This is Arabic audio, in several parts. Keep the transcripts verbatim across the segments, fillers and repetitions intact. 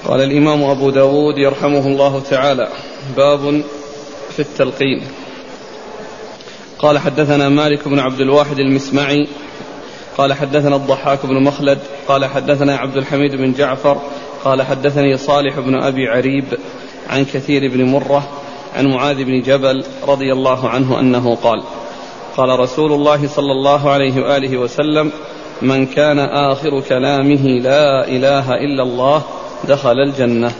قال الإمام أبو داود يرحمه الله تعالى: باب في التلقين. قال حدثنا مالك بن عبد الواحد المسمعي قال حدثنا الضحاك بن مخلد قال حدثنا عبد الحميد بن جعفر قال حدثني صالح بن أبي عريب عن كثير بن مرة عن معاذ بن جبل رضي الله عنه أنه قال: قال رسول الله صلى الله عليه وآله وسلم: من كان آخر كلامه لا إله إلا الله دخل الجنة.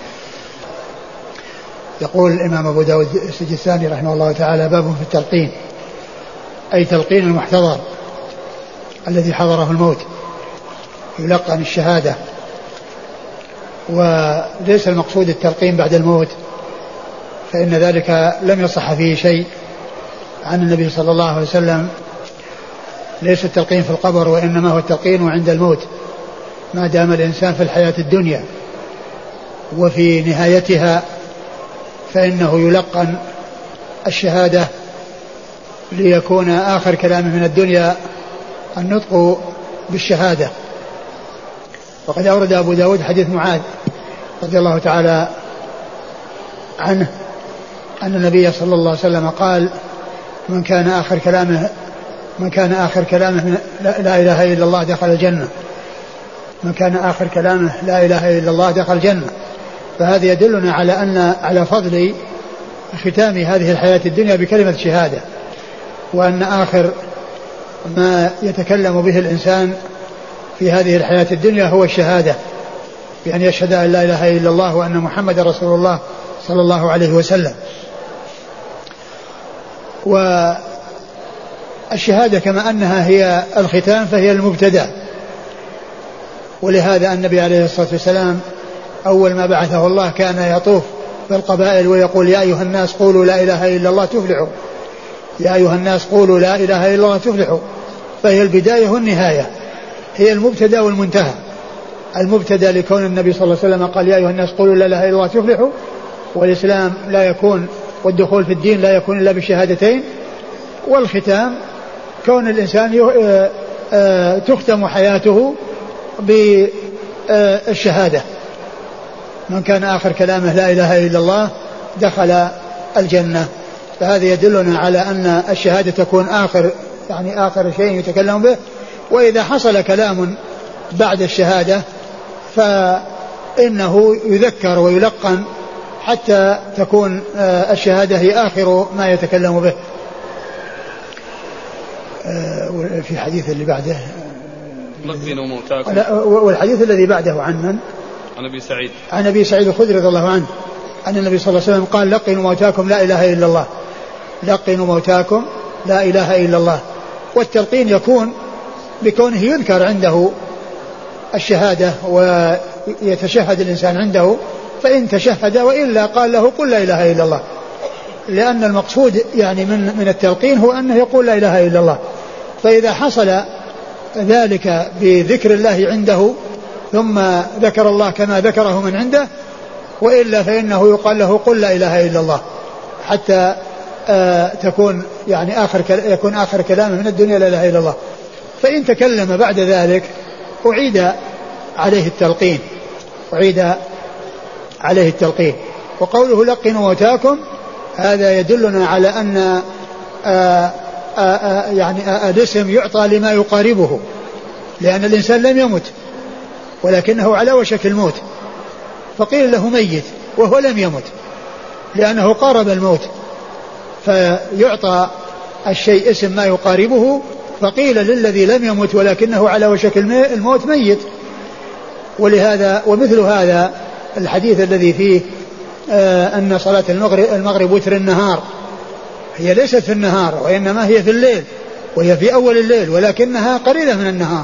يقول الإمام أبو داود السجستاني رحمه الله تعالى: باب في التلقين، أي تلقين المحتضر الذي حضره الموت، يلقن الشهادة. وليس المقصود التلقين بعد الموت، فإن ذلك لم يصح فيه شيء عن النبي صلى الله عليه وسلم. ليس التلقين في القبر، وإنما هو التلقين عند الموت، ما دام الإنسان في الحياة الدنيا وفي نهايتها فإنه يلقن الشهادة ليكون آخر كلامه من الدنيا النطق بالشهادة. وقد أورد أبو داود حديث معاذ رضي الله تعالى عنه أن النبي صلى الله عليه وسلم قال: من كان آخر كلامه من كان آخر كلامه لا إله إلا الله دخل الجنة. من كان آخر كلامه لا إله إلا الله دخل الجنة. فهذا يدلنا على أن على فضل ختام هذه الحياة الدنيا بكلمة شهادة، وأن آخر ما يتكلم به الإنسان في هذه الحياة الدنيا هو الشهادة، بأن يشهد أن لا إله إلا الله وأن محمد رسول الله صلى الله عليه وسلم. والشهادة كما أنها هي الختام فهي المبتدأ، ولهذا النبي عليه الصلاة والسلام أول ما بعثه الله كان يطوف بالقبائل ويقول: يا أيها الناس قولوا لا إله إلا الله تفلحوا، يا أيها الناس قولوا لا إله إلا الله تفلحوا. فهي البداية والنهاية، هي المبتدأ والمنتهى. المبتدأ لكون النبي صلى الله عليه وسلم قال: يا أيها الناس قولوا لا إله إلا الله تفلحوا، والإسلام لا يكون والدخول في الدين لا يكون إلا بالشهادتين. والختام كون الإنسان تختم حياته بالشهادة. من كان آخر كلامه لا إله إلا الله دخل الجنة. فهذا يدلنا على أن الشهادة تكون آخر يعني آخر شيء يتكلم به. وإذا حصل كلام بعد الشهادة فإنه يذكر ويلقن حتى تكون الشهادة هي آخر ما يتكلم به. في حديث اللي بعده لقنوا موتاكم، والحديث الذي بعده عن من؟ عن أبي سعيد عن أبي سعيد الخدري رضي الله عنه أن النبي صلى الله عليه وسلم قال: لقنوا موتاكم لا إله إلا الله، لقنوا موتاكم لا إله إلا الله. والتلقين يكون بكونه يذكر عنده الشهادة ويتشهد الإنسان عنده، فإن تشهد وإلا قال له: قل لا إله إلا الله. لأن المقصود يعني من من التلقين هو أنه يقول لا إله إلا الله. فإذا حصل ذلك بذكر الله عنده ثم ذكر الله كما ذكره من عنده، وإلا فإنه يقال له: قل لا إله إلا الله، حتى آه تكون يعني آخر يكون آخر كلامه من الدنيا لا إله إلا الله. فإن تكلم بعد ذلك أعيد عليه التلقين أعيد عليه التلقين. وقوله: لقنوا موتاكم، هذا يدلنا على أن آآ آآ يعني الاسم يعطى لما يقاربه، لأن الإنسان لم يمت ولكنه على وشك الموت، فقيل له ميت وهو لم يمت لأنه قارب الموت، فيعطى الشيء اسم ما يقاربه، فقيل للذي لم يمت ولكنه على وشك الموت ميت. ولهذا ومثل هذا الحديث الذي فيه آه أن صلاة المغرب, المغرب وتر النهار، هي ليست في النهار وإنما هي في الليل، وهي في أول الليل ولكنها قريبة من النهار،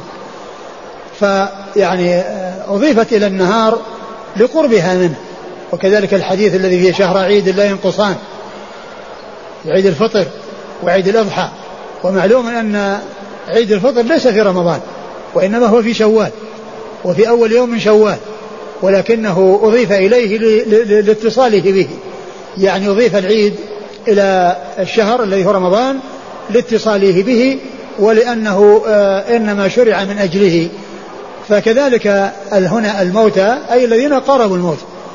فيعني أضيفت إلى النهار لقربها منه. وكذلك الحديث الذي فيه شهر عيد لا ينقصان، عيد الفطر وعيد الأضحى. ومعلوم أن عيد الفطر ليس في رمضان وإنما هو في شوال وفي أول يوم من شوال، ولكنه أضيف إليه لاتصاله به، يعني أضيف العيد إلى الشهر الذي هو رمضان لاتصاله به، ولأنه إنما شرع من أجله. فكذلك هنا الموتى أي الذين قاربوا الموت،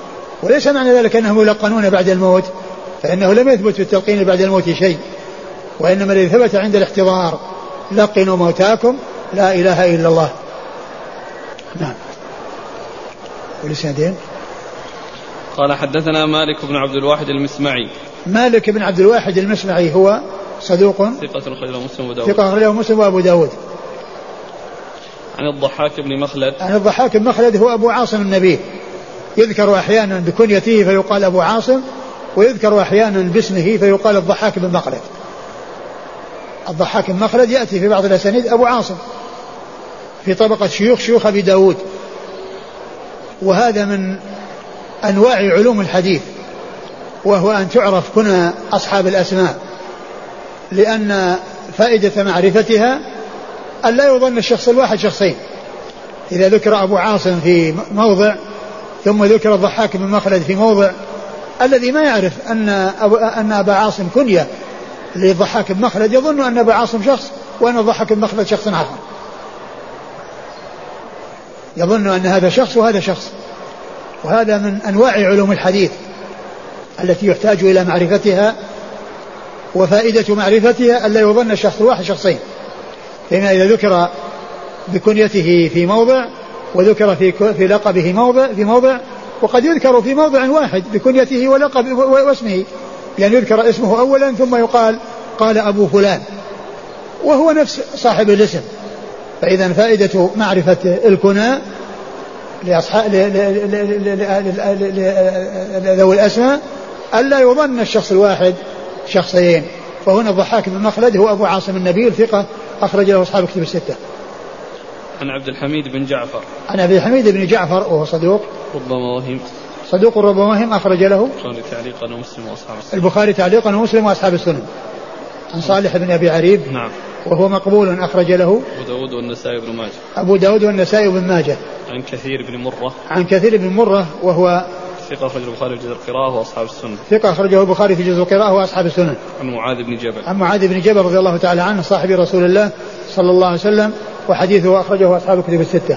وليس معنى ذلك أنهم يلقنون بعد الموت، فإنه لم يثبت في التلقين بعد الموت شيء، وإنما الذي ثبت عند الاحتضار لقنوا موتاكم لا إله إلا الله. نعم. والإسنادين. قال حدثنا مالك بن عبد الواحد المسمعي. مالك بن عبد الواحد المسمعي هو صدوق ثقة أخرجه مسلم وأبو داود. ثقة أخرجه مسلم وأبو داود. عن الضحاك بن مخلد. عن الضحاك بن مخلد هو أبو عاصم النبي، يذكر أحيانا بكنيته فيقال أبو عاصم، ويذكر أحيانا باسمه فيقال الضحاك بن مخلد. الضحاك بن مخلد يأتي في بعض الأسانيد أبو عاصم في طبقة شيوخ شيوخ أبي داود. وهذا من أنواع علوم الحديث، وهو أن تعرف كنى أصحاب الأسماء، لأن فائدة معرفتها أن لا يظن الشخص الواحد شخصين. إذا ذكر أبو عاصم في موضع ثم ذكر الضحاك بن مخلد في موضع، الذي ما يعرف أن أن أبا عاصم كنية للضحاك بن مخلد يظن أن أبا عاصم شخص وأن الضحاك بن مخلد شخص آخر، يظن أن هذا شخص وهذا شخص. وهذا من أنواع علوم الحديث التي يحتاج إلى معرفتها، وفائدة معرفتها ألا يظن الشخص الواحد شخصين. فإن إذا ذكر بكنيته في موضع وذكر في في لقبه موضع في موضع، وقد يذكر في موضع واحد بكنيته ولقب واسمه، يعني يذكر اسمه أولا ثم يقال قال أبو فلان وهو نفس صاحب الاسم. فإذا فائدة معرفة الكنى لأصحاب ذوي الأسماء ألا يظن الشخص الواحد شخصين. فهنا الضحاك بن مخلد هو أبو عاصم النبيل ثقة أخرج له أصحاب كتب الستة. عن عبد الحميد بن جعفر. عن عبد الحميد بن جعفر وهو صدوق ربما وهم صدوق ربما وهم أخرج له البخاري تعليقا ومسلم وأصحاب السنن. البخاري تعليقا ومسلم وأصحاب السنن. عن صالح بن أبي عريب. نعم. وهو مقبول أخرج له أبو داود والنسائي بن ماجه. أبو داود والنسائي بن ماجه. عن كثير بن مرة. عن كثير بن مرة وهو ثقة أخرجه البخاري في جزء القراءة وأصحاب السنن. ثقة أخرجه البخاري في جزء القراءة وأصحاب السنن. عن معاذ بن جبل. عن معاذ بن جبل رضي الله تعالى عنه صاحب رسول الله صلى الله عليه وسلم، وحديثه أخرجه أصحاب الكتب الستة.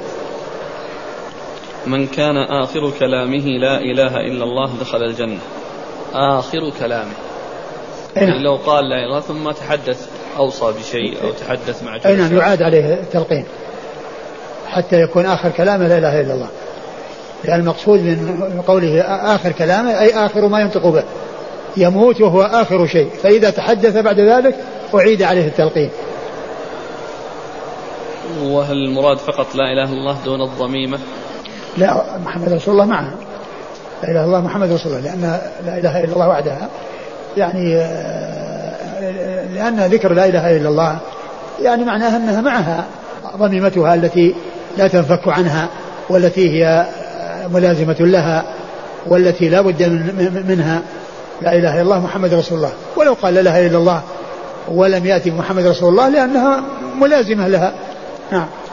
من كان آخر كلامه لا إله إلا الله دخل الجنة. آخر كلامه يعني لو قال لا إله ثم تحدث أوصى بشيء أو تحدث مع أي نعم يعاد عليه التلقين حتى يكون آخر كلامه لا إله إلا الله، لأن المقصود من قوله آخر كلامه أي آخر ما ينطق به، يموت وهو آخر شيء، فإذا تحدث بعد ذلك أعيد عليه التلقين. وهل المراد فقط لا إله إلا الله دون الضميمة؟ لا، محمد رسول الله معها، لا إله إلا الله محمد رسول الله، لأن لا إله إلا الله وحدها يعني لأن ذكر لا إله إلا الله يعني معناها أنها معها ضميمتها التي لا تنفك عنها، والتي هي ملازمة لها، والتي لا بد منها. لا إله إلا الله محمد رسول الله، ولو قال لا إله إلا الله ولم يأتي محمد رسول الله لأنها ملازمة لها. نعم.